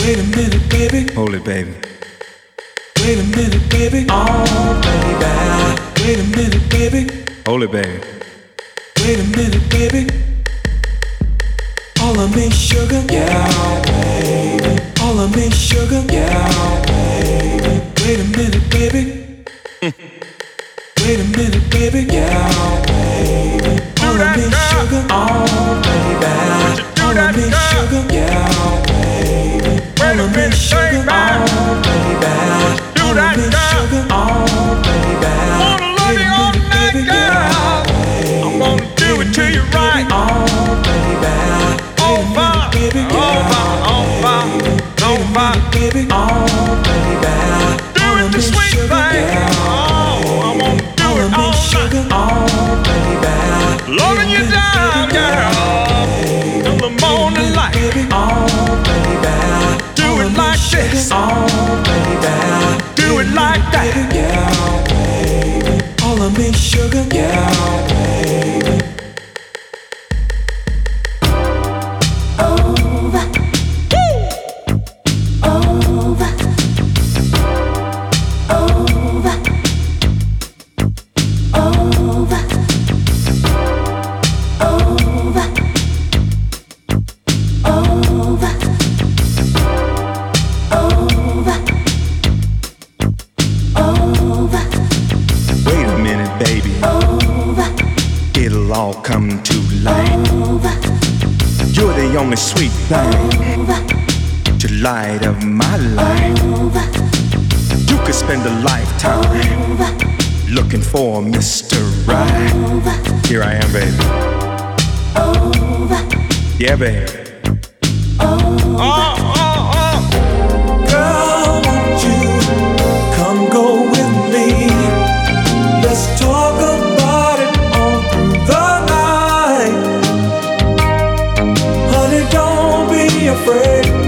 Wait a minute, baby. Hold it, baby. Wait a minute, baby. Oh, baby. Wait a minute, baby. Hold it, baby. Wait a minute, baby. All of me sugar, yeah, baby. All of me sugar, yeah, baby. Wait a minute, baby. Wait a minute, baby, yeah, baby. All of me sugar, oh, baby. All of me sugar, yeah, baby. All of me sugar, oh, baby. All of me sugar, oh, baby. Wanna love you all night, girl. I'm gonna do it to you right. Oh, baby. Over, over, Baby, oh, baby. doing the sweet thing. Oh, I'm gonna do it all night. Oh, baby. Loving you down, girl, till the morning light. Oh, baby. Do it like this, Oh, baby. do it like that. Yeah, baby. All of me sugar, yeah, baby. Wait a minute, baby. It'll all come to light. You're the only sweet thing to light of my life. You could spend a lifetime looking for Mr. Right. Here I am, baby. Yeah, baby. Girl, won't you come go with me? Let's talk about it all through the night. Honey, don't be afraid.